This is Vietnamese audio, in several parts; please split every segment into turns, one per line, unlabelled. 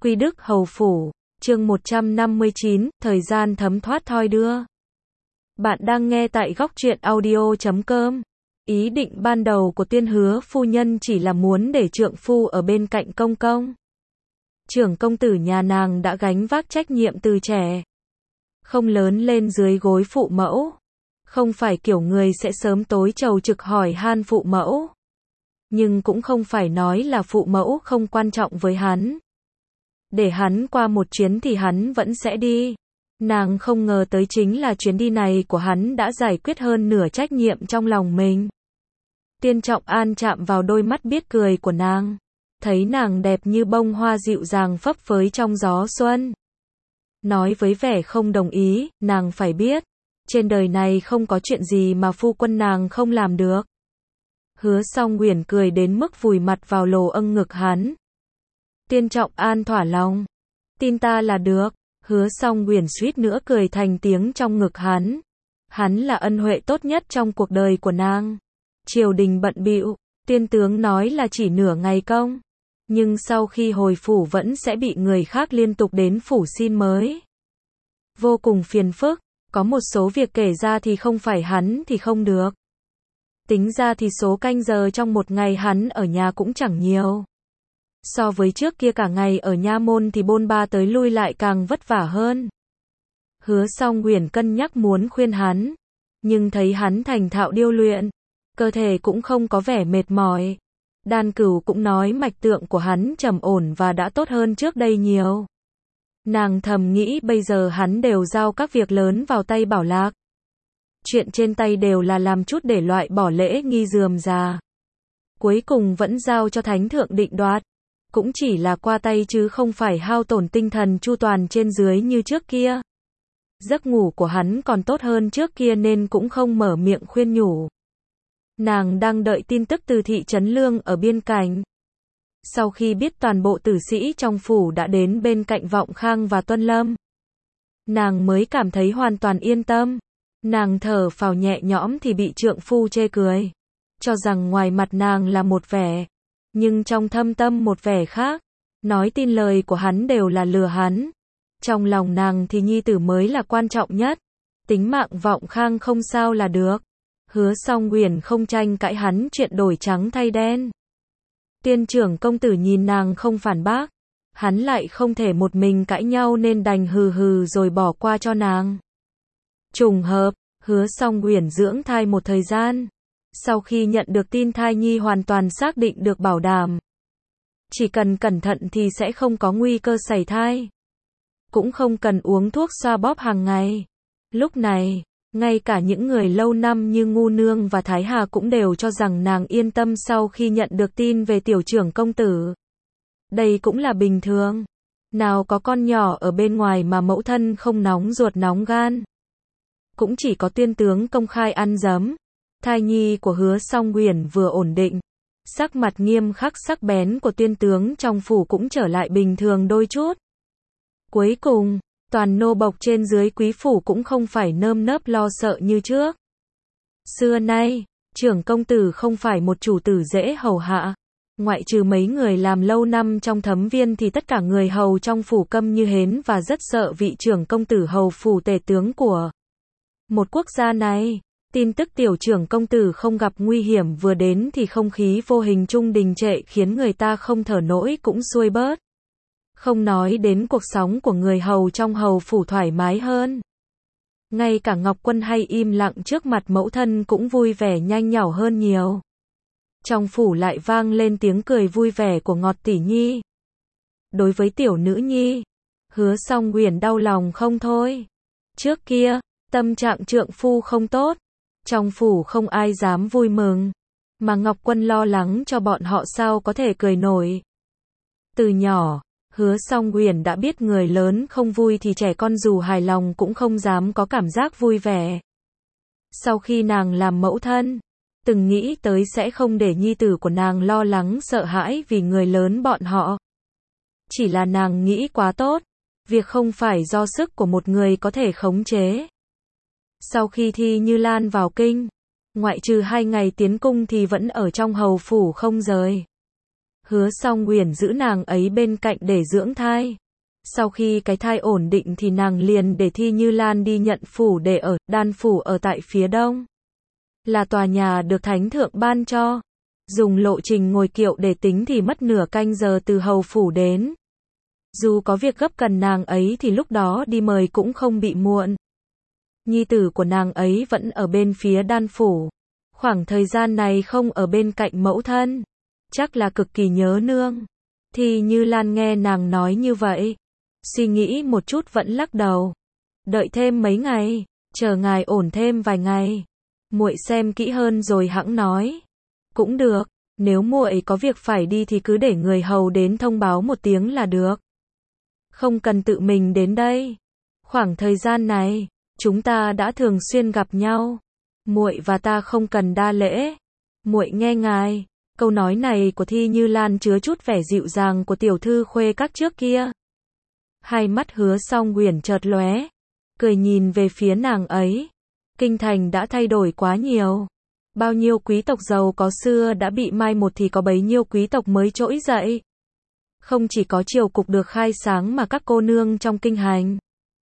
Quy Đức Hầu Phủ, chương 159, thời gian thấm thoát thoi đưa. Bạn đang nghe tại góc truyện audio.com. Ý định ban đầu của Tiên Hứa phu nhân chỉ là muốn để trượng phu ở bên cạnh công công. Trưởng công tử nhà nàng đã gánh vác trách nhiệm từ trẻ. Không lớn lên dưới gối phụ mẫu. Không phải kiểu người sẽ sớm tối trầu trực hỏi han phụ mẫu. Nhưng cũng không phải nói là phụ mẫu không quan trọng với hắn. Để hắn qua một chuyến thì hắn vẫn sẽ đi. Nàng không ngờ tới chính là chuyến đi này của hắn đã giải quyết hơn nửa trách nhiệm trong lòng mình. Tiên Trọng An chạm vào đôi mắt biết cười của nàng. Thấy nàng đẹp như bông hoa dịu dàng phấp phới trong gió xuân. Nói với vẻ không đồng ý, nàng phải biết. Trên đời này không có chuyện gì mà phu quân nàng không làm được. Hứa Song Uyển cười đến mức vùi mặt vào lồ âng ngực hắn. Tiên Trọng An thỏa lòng. Tin ta là được. Hứa Song Uyển suýt nữa cười thành tiếng trong ngực hắn. Hắn là ân huệ tốt nhất trong cuộc đời của nàng. Triều đình bận bịu, tiên tướng nói là chỉ nửa ngày công. Nhưng sau khi hồi phủ vẫn sẽ bị người khác liên tục đến phủ xin mới. Vô cùng phiền phức, có một số việc kể ra thì không phải hắn thì không được. Tính ra thì số canh giờ trong một ngày hắn ở nhà cũng chẳng nhiều. So với trước kia cả ngày ở nha môn thì bôn ba tới lui lại càng vất vả hơn. Hứa Song Uyển cân nhắc muốn khuyên hắn. Nhưng thấy hắn thành thạo điêu luyện. Cơ thể cũng không có vẻ mệt mỏi. Đan Cửu cũng nói mạch tượng của hắn trầm ổn và đã tốt hơn trước đây nhiều. Nàng thầm nghĩ bây giờ hắn đều giao các việc lớn vào tay Bảo Lạc. Chuyện trên tay đều là làm chút để loại bỏ lễ nghi rườm rà. Cuối cùng vẫn giao cho Thánh Thượng định đoạt. Cũng chỉ là qua tay chứ không phải hao tổn tinh thần chu toàn trên dưới như trước kia. Giấc ngủ của hắn còn tốt hơn trước kia nên cũng không mở miệng khuyên nhủ. Nàng đang đợi tin tức từ thị trấn Lương ở biên cảnh. Sau khi biết toàn bộ tử sĩ trong phủ đã đến bên cạnh Vọng Khang và Tuân Lâm, nàng mới cảm thấy hoàn toàn yên tâm. Nàng thở phào nhẹ nhõm thì bị trượng phu chê cười. Cho rằng ngoài mặt nàng là một vẻ, nhưng trong thâm tâm một vẻ khác. Nói tin lời của hắn đều là lừa hắn. Trong lòng nàng thì nhi tử mới là quan trọng nhất. Tính mạng Vọng Khang không sao là được. Hứa Song Uyển không tranh cãi hắn chuyện đổi trắng thay đen. Tiên trưởng công tử nhìn nàng không phản bác. Hắn lại không thể một mình cãi nhau nên đành hừ hừ rồi bỏ qua cho nàng. Trùng hợp, Hứa Song Uyển dưỡng thai một thời gian. Sau khi nhận được tin thai nhi hoàn toàn xác định được bảo đảm. Chỉ cần cẩn thận thì sẽ không có nguy cơ sảy thai. Cũng không cần uống thuốc xoa bóp hàng ngày. Lúc này, ngay cả những người lâu năm như Ngu Nương và Thái Hà cũng đều cho rằng nàng yên tâm sau khi nhận được tin về tiểu trưởng công tử. Đây cũng là bình thường. Nào có con nhỏ ở bên ngoài mà mẫu thân không nóng ruột nóng gan. Cũng chỉ có tiên tướng công khai ăn dấm. Thai nhi của Hứa Song Uyển vừa ổn định. Sắc mặt nghiêm khắc sắc bén của tiên tướng trong phủ cũng trở lại bình thường đôi chút. Cuối cùng, toàn nô bộc trên dưới quý phủ cũng không phải nơm nớp lo sợ như trước. Xưa nay, trưởng công tử không phải một chủ tử dễ hầu hạ. Ngoại trừ mấy người làm lâu năm trong thấm viên thì tất cả người hầu trong phủ câm như hến và rất sợ vị trưởng công tử hầu phủ tể tướng của một quốc gia này. Tin tức tiểu trưởng công tử không gặp nguy hiểm vừa đến thì không khí vô hình trung đình trệ khiến người ta không thở nổi cũng xuôi bớt. Không nói đến cuộc sống của người hầu trong hầu phủ thoải mái hơn. Ngay cả Ngọc Quân hay im lặng trước mặt mẫu thân cũng vui vẻ nhanh nhảu hơn nhiều. Trong phủ lại vang lên tiếng cười vui vẻ của Ngọt tỷ nhi. Đối với tiểu nữ nhi, Hứa Song Uyển đau lòng không thôi. Trước kia, tâm trạng trượng phu không tốt. Trong phủ không ai dám vui mừng. Mà Ngọc Quân lo lắng cho bọn họ sao có thể cười nổi. Từ nhỏ, Hứa Song Uyển đã biết người lớn không vui thì trẻ con dù hài lòng cũng không dám có cảm giác vui vẻ. Sau khi nàng làm mẫu thân, từng nghĩ tới sẽ không để nhi tử của nàng lo lắng sợ hãi vì người lớn bọn họ. Chỉ là nàng nghĩ quá tốt. Việc không phải do sức của một người có thể khống chế. Sau khi Thi Như Lan vào kinh, ngoại trừ 2 ngày tiến cung thì vẫn ở trong hầu phủ không rời. Hứa Song Uyển giữ nàng ấy bên cạnh để dưỡng thai. Sau khi cái thai ổn định thì nàng liền để Thi Như Lan đi nhận phủ để ở, đan phủ ở tại phía đông. Là tòa nhà được thánh thượng ban cho. Dùng lộ trình ngồi kiệu để tính thì mất nửa canh giờ từ hầu phủ đến. Dù có việc gấp cần nàng ấy thì lúc đó đi mời cũng không bị muộn. Nhi tử của nàng ấy vẫn ở bên phía đan phủ. Khoảng thời gian này không ở bên cạnh mẫu thân. Chắc là cực kỳ nhớ nương. Thì Như Lan nghe nàng nói như vậy. Suy nghĩ một chút vẫn lắc đầu. Đợi thêm mấy ngày. Chờ ngài ổn thêm vài ngày. Muội xem kỹ hơn rồi hẵng nói. Cũng được. Nếu muội có việc phải đi thì cứ để người hầu đến thông báo một tiếng là được. Không cần tự mình đến đây. Khoảng thời gian này, chúng ta đã thường xuyên gặp nhau. Muội và ta không cần đa lễ. Muội nghe ngài. Câu nói này của Thi Như Lan chứa chút vẻ dịu dàng của tiểu thư khuê các trước kia. Hai mắt Hứa Song Uyển chợt lóe, cười nhìn về phía nàng ấy. Kinh thành đã thay đổi quá nhiều. Bao nhiêu quý tộc giàu có xưa đã bị mai một thì có bấy nhiêu quý tộc mới trỗi dậy. Không chỉ có triều cục được khai sáng mà các cô nương trong kinh hành,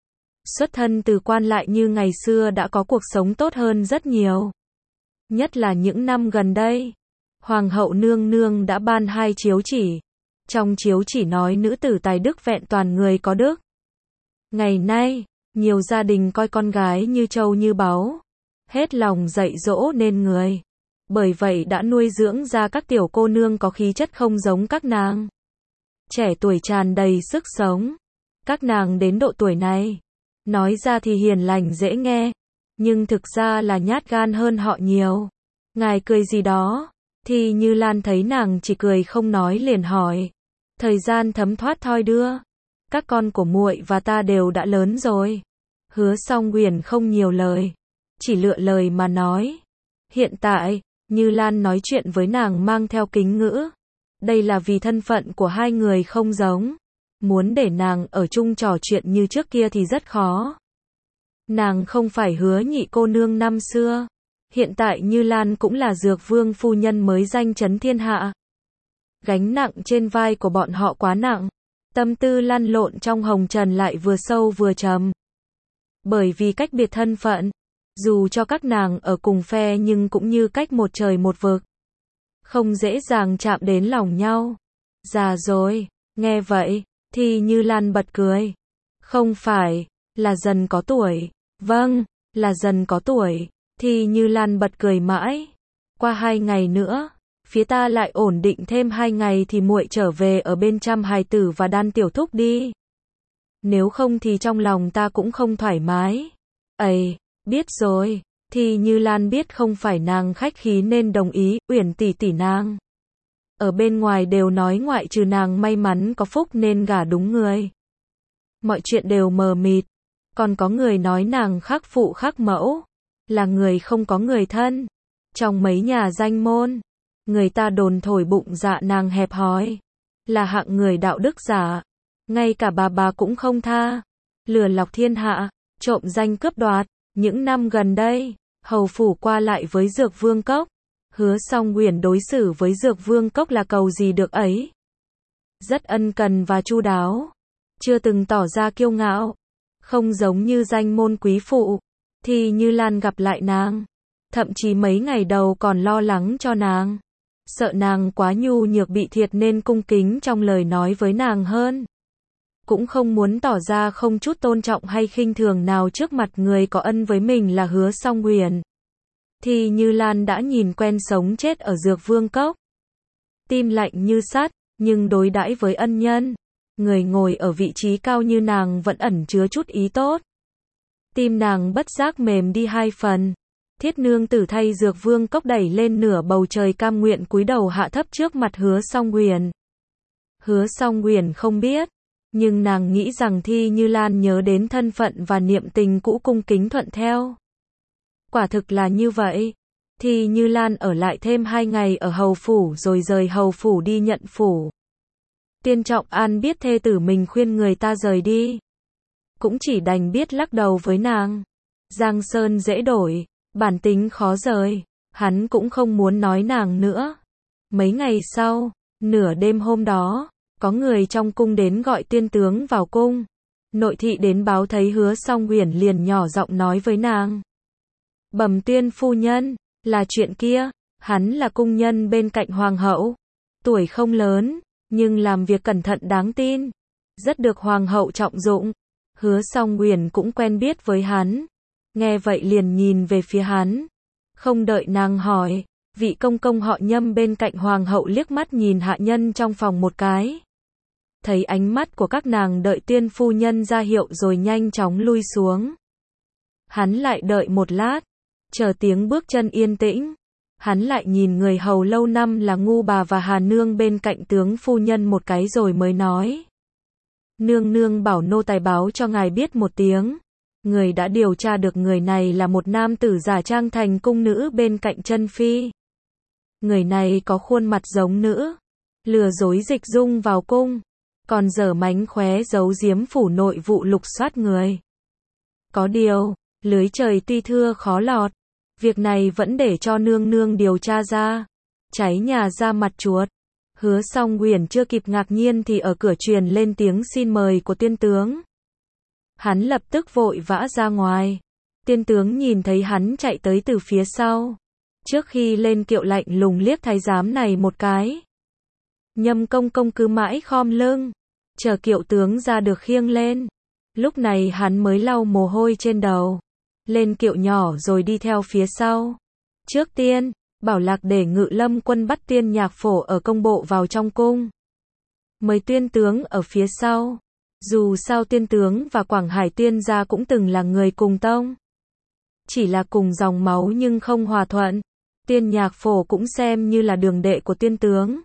xuất thân từ quan lại như ngày xưa đã có cuộc sống tốt hơn rất nhiều. Nhất là những năm gần đây, Hoàng hậu nương nương đã ban 2 chiếu chỉ. Trong chiếu chỉ nói nữ tử tài đức vẹn toàn người có đức. Ngày nay, nhiều gia đình coi con gái như trâu như báu, hết lòng dạy dỗ nên người. Bởi vậy đã nuôi dưỡng ra các tiểu cô nương có khí chất không giống các nàng. Trẻ tuổi tràn đầy sức sống. Các nàng đến độ tuổi này, nói ra thì hiền lành dễ nghe, nhưng thực ra là nhát gan hơn họ nhiều. Ngài cười gì đó? Thì Như Lan thấy nàng chỉ cười không nói liền hỏi. Thời gian thấm thoát thoi đưa. Các con của muội và ta đều đã lớn rồi. Hứa Song Uyển không nhiều lời, chỉ lựa lời mà nói. Hiện tại, Như Lan nói chuyện với nàng mang theo kính ngữ. Đây là vì thân phận của hai người không giống. Muốn để nàng ở chung trò chuyện như trước kia thì rất khó. Nàng không phải Hứa nhị cô nương năm xưa. Hiện tại Như Lan cũng là Dược Vương phu nhân mới danh chấn thiên hạ. Gánh nặng trên vai của bọn họ quá nặng. Tâm tư lăn lộn trong hồng trần lại vừa sâu vừa trầm. Bởi vì cách biệt thân phận, dù cho các nàng ở cùng phe nhưng cũng như cách một trời một vực. Không dễ dàng chạm đến lòng nhau. Già rồi, nghe vậy, thì Như Lan bật cười. Không phải, là dần có tuổi. Vâng, là dần có tuổi. Thì Như Lan bật cười mãi. Qua 2 ngày nữa, phía ta lại ổn định thêm 2 ngày thì muội trở về ở bên chăm hài tử và đan tiểu thúc đi. Nếu không thì trong lòng ta cũng không thoải mái. Ây, biết rồi. Thì Như Lan biết không phải nàng khách khí nên đồng ý. Uyển tỷ tỷ nàng ở bên ngoài đều nói ngoại trừ nàng may mắn có phúc nên gả đúng người. Mọi chuyện đều mờ mịt. Còn có người nói nàng khác phụ khác mẫu, là người không có người thân. Trong mấy nhà danh môn, người ta đồn thổi bụng dạ nàng hẹp hòi, là hạng người đạo đức giả. Ngay cả bà cũng không tha. Lừa lọc thiên hạ, trộm danh cướp đoạt. Những năm gần đây, hầu phủ qua lại với Dược Vương Cốc. Hứa Song Uyển đối xử với Dược Vương Cốc là cầu gì được ấy. Rất ân cần và chu đáo. Chưa từng tỏ ra kiêu ngạo. Không giống như danh môn quý phụ. Thì Như Lan gặp lại nàng. Thậm chí mấy ngày đầu còn lo lắng cho nàng. Sợ nàng quá nhu nhược bị thiệt nên cung kính trong lời nói với nàng hơn. Cũng không muốn tỏ ra không chút tôn trọng hay khinh thường nào trước mặt người có ân với mình là Hứa Song Uyển. Thì Như Lan đã nhìn quen sống chết ở Dược Vương Cốc. Tim lạnh như sắt, nhưng đối đãi với ân nhân, người ngồi ở vị trí cao như nàng vẫn ẩn chứa chút ý tốt. Tim nàng bất giác mềm đi 2 phần. Thiết nương tử thay Dược Vương Cốc đẩy lên nửa bầu trời cam nguyện cúi đầu hạ thấp trước mặt Hứa Song Uyển. Hứa Song Uyển không biết, nhưng nàng nghĩ rằng Thi Như Lan nhớ đến thân phận và niệm tình cũ cung kính thuận theo. Quả thực là như vậy. Thi Như Lan ở lại thêm 2 ngày ở hầu phủ rồi rời hầu phủ đi nhận phủ. Tiên Trọng An biết thê tử mình khuyên người ta rời đi, cũng chỉ đành biết lắc đầu với nàng. Giang sơn dễ đổi, bản tính khó rời. Hắn cũng không muốn nói nàng nữa. Mấy ngày sau, Nửa đêm hôm đó, có người trong cung đến gọi tiên tướng vào cung. Nội thị đến báo thấy Hứa Song Uyển liền nhỏ giọng nói với nàng. Bẩm Tuyên phu nhân, là chuyện kia, hắn là cung nhân bên cạnh hoàng hậu. Tuổi không lớn, nhưng làm việc cẩn thận đáng tin. Rất được hoàng hậu trọng dụng. Hứa Song Uyển cũng quen biết với hắn. Nghe vậy liền nhìn về phía hắn. Không đợi nàng hỏi, vị công công họ Nhâm bên cạnh hoàng hậu liếc mắt nhìn hạ nhân trong phòng một cái. Thấy ánh mắt của các nàng đợi tiên phu nhân ra hiệu rồi nhanh chóng lui xuống. Hắn lại đợi một lát, chờ tiếng bước chân yên tĩnh. Hắn lại nhìn người hầu lâu năm là Ngu bà và Hà Nương bên cạnh tướng phu nhân một cái rồi mới nói. Nương nương bảo nô tài báo cho ngài biết một tiếng. Người đã điều tra được người này là một nam tử giả trang thành cung nữ bên cạnh chân phi. Người này có khuôn mặt giống nữ, lừa dối Dịch Dung vào cung, còn dở mánh khóe giấu giếm phủ nội vụ lục soát người. Có điều, lưới trời tuy thưa khó lọt, việc này vẫn để cho nương nương điều tra ra. Cháy nhà ra mặt chuột. Hứa Song Uyển chưa kịp ngạc nhiên thì ở cửa truyền lên tiếng xin mời của tiên tướng. Hắn lập tức vội vã ra ngoài. Tiên tướng nhìn thấy hắn chạy tới từ phía sau. Trước khi lên kiệu lạnh lùng liếc thái giám này một cái. Nhâm công công cứ mãi khom lưng, chờ kiệu tướng ra được khiêng lên. Lúc này hắn mới lau mồ hôi trên đầu. Lên kiệu nhỏ rồi đi theo phía sau. Trước tiên, Bảo Lạc để Ngự Lâm quân bắt Tiên Nhạc Phổ ở công bộ vào trong cung. Mời tiên tướng ở phía sau. Dù sao tiên tướng và Quảng Hải tiên gia cũng từng là người cùng tông. Chỉ là cùng dòng máu nhưng không hòa thuận. Tiên Nhạc Phổ cũng xem như là đường đệ của tiên tướng.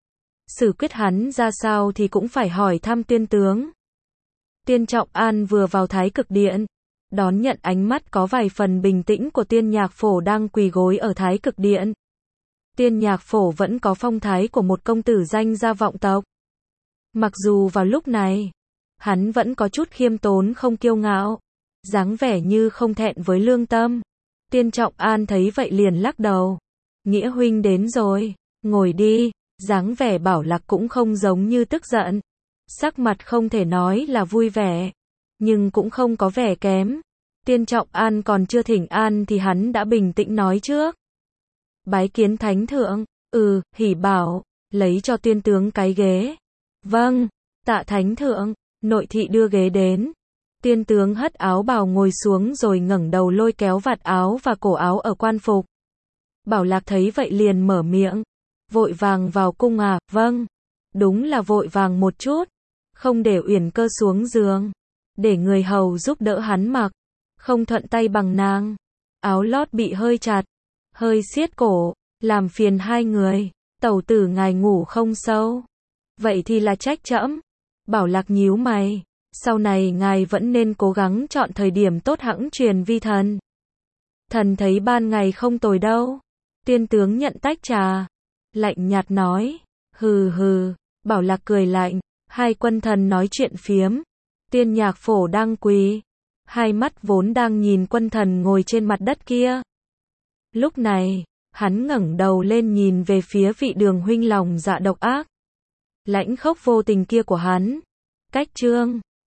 Xử quyết hắn ra sao thì cũng phải hỏi thăm tiên tướng. Tiên Trọng An vừa vào Thái Cực Điện, đón nhận ánh mắt có vài phần bình tĩnh của Tiên Nhạc Phổ đang quỳ gối ở Thái Cực Điện. Tiên Nhạc Phổ vẫn có phong thái của một công tử danh gia vọng tộc. Mặc dù vào lúc này, hắn vẫn có chút khiêm tốn không kiêu ngạo, dáng vẻ như không thẹn với lương tâm. Tiên Trọng An thấy vậy liền lắc đầu. Nghĩa huynh đến rồi, ngồi đi. Dáng vẻ Bảo Lạc cũng không giống như tức giận. Sắc mặt không thể nói là vui vẻ, nhưng cũng không có vẻ kém. Tiên Trọng An còn chưa thỉnh an thì hắn đã bình tĩnh nói trước. Bái kiến thánh thượng. Hỉ bảo, lấy cho tiên tướng cái ghế. Vâng, tạ thánh thượng. Nội thị đưa ghế đến. Tiên tướng hất áo bào ngồi xuống rồi ngẩng đầu lôi kéo vạt áo và cổ áo ở quan phục. Bảo Lạc thấy vậy liền mở miệng. Vội vàng vào cung à? Vâng, đúng là vội vàng một chút. Không để Uyển Cơ xuống giường, để người hầu giúp đỡ hắn mặc. Không thuận tay bằng nàng. Áo lót bị hơi chặt, hơi siết cổ, làm phiền hai người. Tẩu tử ngài ngủ không sâu. Vậy thì là trách trẫm. Bảo Lạc nhíu mày. Sau này ngài vẫn nên cố gắng chọn thời điểm tốt hẵng truyền vi thần. Thần thấy ban ngày không tồi đâu. Tiên tướng nhận tách trà, lạnh nhạt nói. Hừ hừ. Bảo Lạc cười lạnh. Hai quân thần nói chuyện phiếm. Tiên Nhạc Phổ đang quỳ, hai mắt vốn đang nhìn quân thần ngồi trên mặt đất kia. Lúc này, hắn ngẩng đầu lên nhìn về phía vị Đường huynh lòng dạ độc ác, lãnh khốc vô tình kia của hắn. Cách chương